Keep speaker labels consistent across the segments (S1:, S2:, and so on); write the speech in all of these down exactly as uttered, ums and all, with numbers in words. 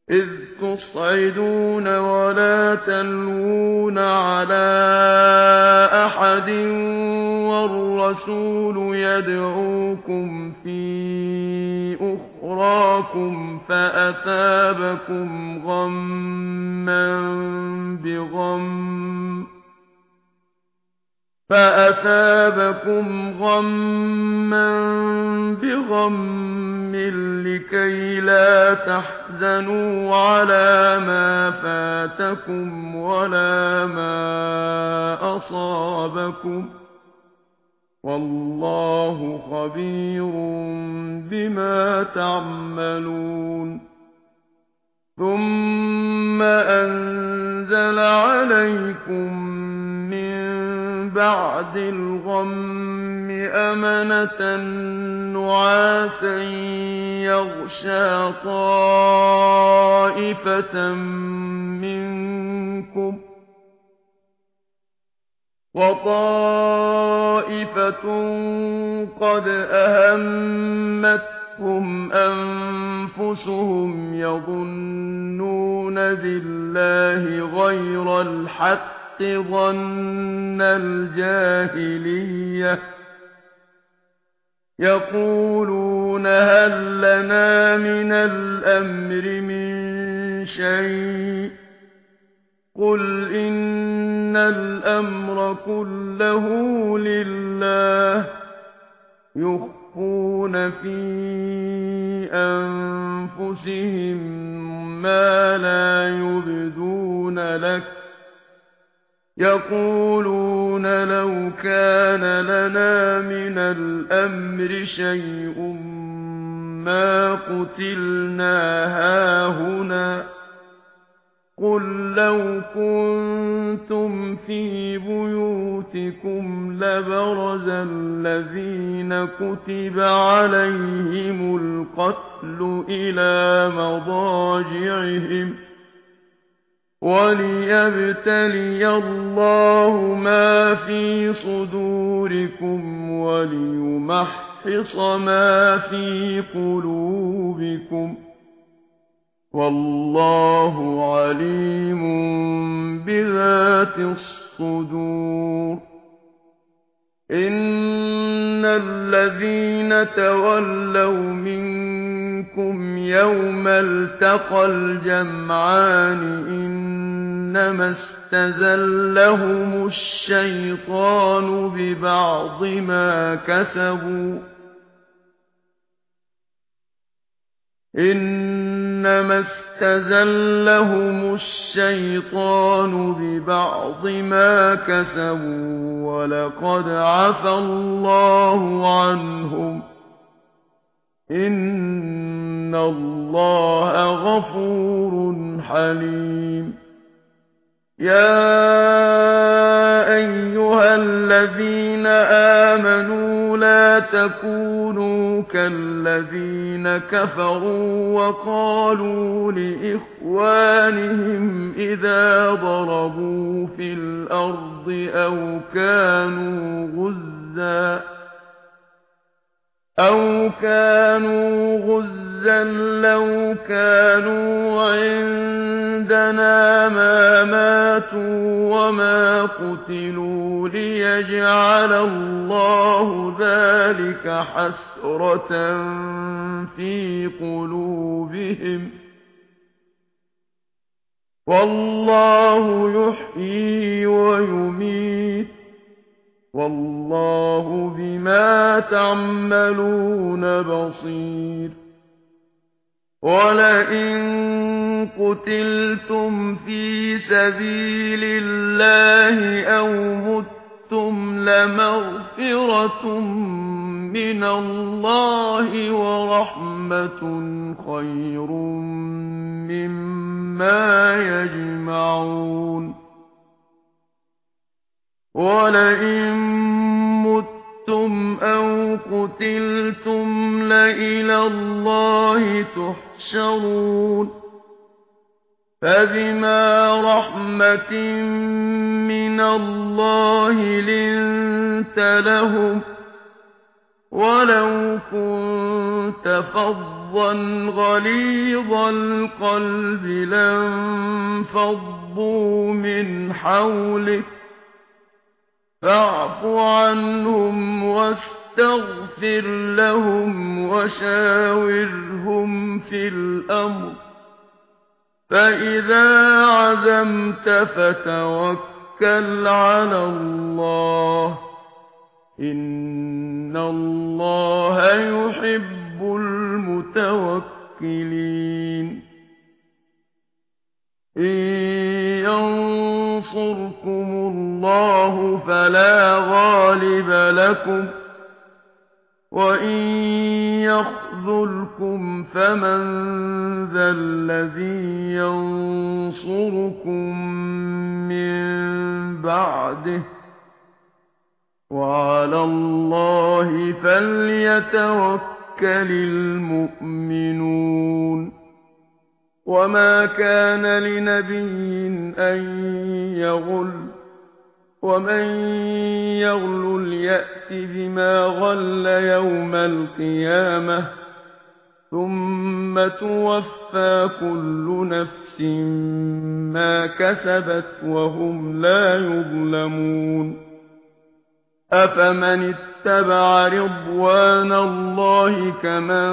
S1: إِذْ تُصْعِدُونَ وَلَا تَلْوُونَ عَلَىٰ أَحَدٍ وَالرَّسُولُ يَدْعُوكُمْ فِي أُخْرَاكُمْ فَأَثَابَكُمْ غَمًّا بِغَمٍّ فَأَثَابَكُمْ غَمًّا بِغَمٍّ لِّكَيْ لَا تَحْزَنُوا عَلَىٰ مَا فَاتَكُمْ وَلَا مَا أَصَابَكُمْ ۗ وَاللَّهُ خَبِيرٌ بِمَا تَعْمَلُونَ ثُمَّ أَنزَلَ عَلَيْكُم مِّن بَعْدِ الْغَمِّ أَمَنَةً نُّعَاسًا يَغْشَىٰ طَائِفَةً مِّنكُمْ ۖ وَطَائِفَةٌ قَدْ أَهَمَّتْهُمْ أَنفُسُهُمْ يَظُنُّونَ بِاللَّهِ غَيْرَ الْحَقِّ ظَنَّ الْجَاهِلِيَّةِ يَقُولُونَ هَل لَّنَا مِنَ الْأَمْرِ مِن شَيْءٍ ۗ قُلْ إِنَّ الْأَمْرَ كُلَّهُ لِلَّهِ يُخْفُونَ فِي أَنفُسِهِم مَّا لَا يُبْدُونَ لَكَ يَقُولُونَ لَوْ كَانَ لَنَا مِنَ الْأَمْرِ شَيْءٌ مَّا قُتِلْنَا هَاهُنَا ۗ قُل لَّوْ كُنتُمْ فِي بُيُوتِكُمْ لَبَرَزَ الَّذِينَ كُتِبَ عَلَيْهِمُ الْقَتْلُ إِلَىٰ مَضَاجِعِهِمْ ۖ وَلِيَبْتَلِيَ اللَّهُ مَا فِي صُدُورِكُمْ وَلِيُمَحِّصَ مَا فِي قُلُوبِكُمْ ۗ وَاللَّهُ عَلِيمٌ بِذَاتِ الصُّدُورِ إِنَّ الَّذِينَ تَوَلَّوْا مِنكُمْ يَوْمَ الْتَقَى الْجَمْعَانِ إِنَّمَا اسْتَزَلَّهُمُ الشَّيْطَانُ بِبَعْضِ مَا كَسَبُوا إِنَّمَا اسْتَزَلَّهُمُ الشَّيْطَانُ بِبَعْضِ مَا كَسَبُوا وَلَقَدْ عَفَا اللَّهُ عَنْهُمْ ۗ إِنَّ اللَّهَ غَفُورٌ حَلِيمٌ يَا أَيُّهَا الَّذِينَ آمَنُوا لَا تَكُونُوا كَالَّذِينَ كَفَرُوا وَقَالُوا لِإِخْوَانِهِمْ إِذَا ضَرَبُوا فِي الْأَرْضِ أَوْ كَانُوا غُزًّى أَوْ كَانُوا غُزًّى لَّوْ كَانُوا عِندَنَا مَا مَاتُوا وَمَا قُتِلُوا لِيَجْعَلَ اللَّهُ ذَلِكَ حَسْرَةً فِي قُلُوبِهِمْ ۗ وَاللَّهُ يُحْيِي وَيُمِيتُ ۗ وَاللَّهُ بِمَا تَعْمَلُونَ بَصِيرٌ وَلَئِن قُتِلْتُمْ فِي سَبِيلِ اللَّهِ أَوْ مُتُّمْ لَمَغْفِرَةٌ مِّنَ اللَّهِ وَرَحْمَةٌ خَيْرٌ مِّمَّا يَجْمَعُونَ وَلَئِن مُّتُّمْ أَوْ قُتِلْتُمْ لَإِلَى اللَّهِ تُحْشَرُونَ فَبِمَا رَحْمَةٍ مِّنَ اللَّهِ لِنتَ لَهُمْ ۖ وَلَوْ كُنتَ فَظًّا فظا غليظ القلب لانفضوا من حولك فاعف عنهم واستغفر لهم وشاورهم في الأمر فإذا عزمت فتوكل على الله إن الله يحب المتوكلين إن ينصركم الله فلا غالب لكم وإن يخذلكم فمن ذا الذي ينصركم من بعده وعلى الله فليتوكل المؤمنون وما كان لنبي أن يغل ومن يغل يأت بما غل يوم القيامة ثم توفى كل نفس ما كسبت وهم لا يظلمون أفمن اتبع رضوان الله كمن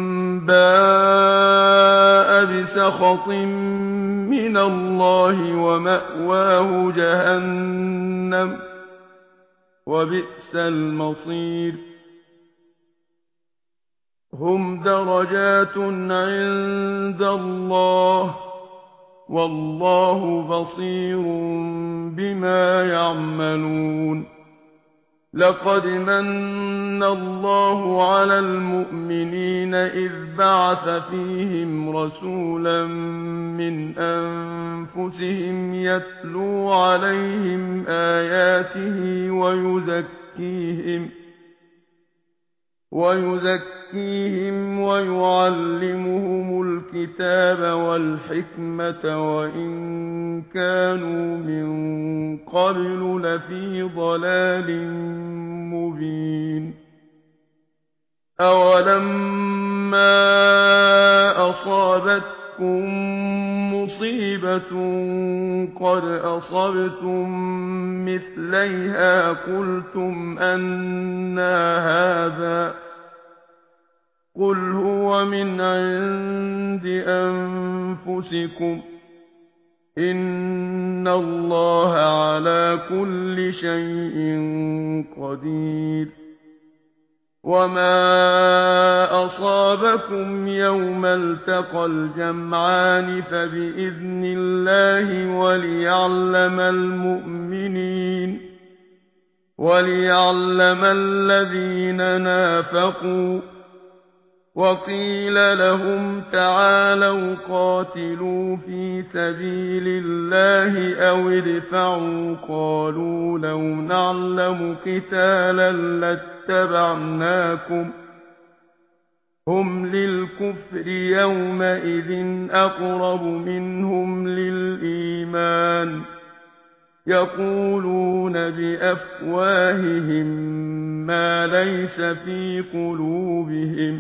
S1: باء بسخط من الله ومأواه جهنم وبئس المصير هم درجات عند الله والله بصير بما يعملون لقد من الله على المؤمنين إذ بعث فيهم رسولا من أنفسهم يتلو عليهم آياته ويزكيهم ويزكيهم ويعلمهم الكتاب والحكمة وإن كانوا من قبل لفي ضلال مبين أولما أصابتكم مصيبة قد أصبتم مثليها قلتم أنى هذا قل هو من عند أنفسكم إن الله على كل شيء قدير وما أصابكم يوم التقى الجمعان فبإذن الله وليعلم المؤمنين وليعلم الذين نافقوا وقيل لهم تعالوا قاتلوا في سبيل الله أو ادفعوا قالوا لو نعلم قتالا لاتبعناكم هم للكفر يومئذ أقرب منهم للإيمان يقولون بأفواههم ما ليس في قلوبهم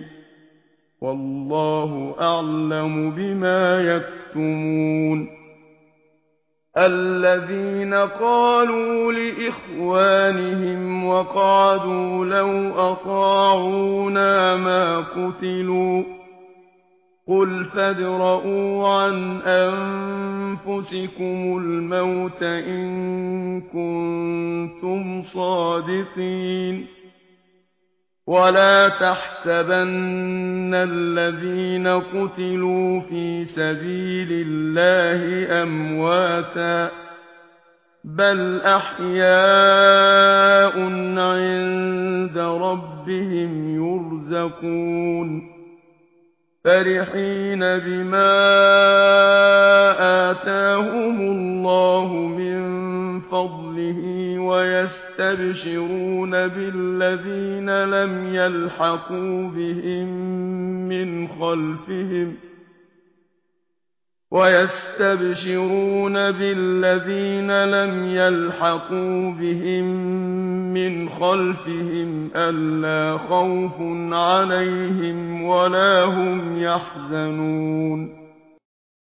S1: والله أعلم بما يكتمون الذين قالوا لإخوانهم وقعدوا لو أطاعونا ما قتلوا قل فادرءوا عن أنفسكم الموت إن كنتم صادقين ولا تحسبن الذين قتلوا في سبيل الله أمواتا بل أحياء عند ربهم يرزقون فرحين بما آتاهم الله من فضله ويستبشرون بالذين لم يلحقوا بهم من خلفهم ويستبشرون بالذين لم يلحقوا بهم من خلفهم ألا خوف عليهم ولا هم يحزنون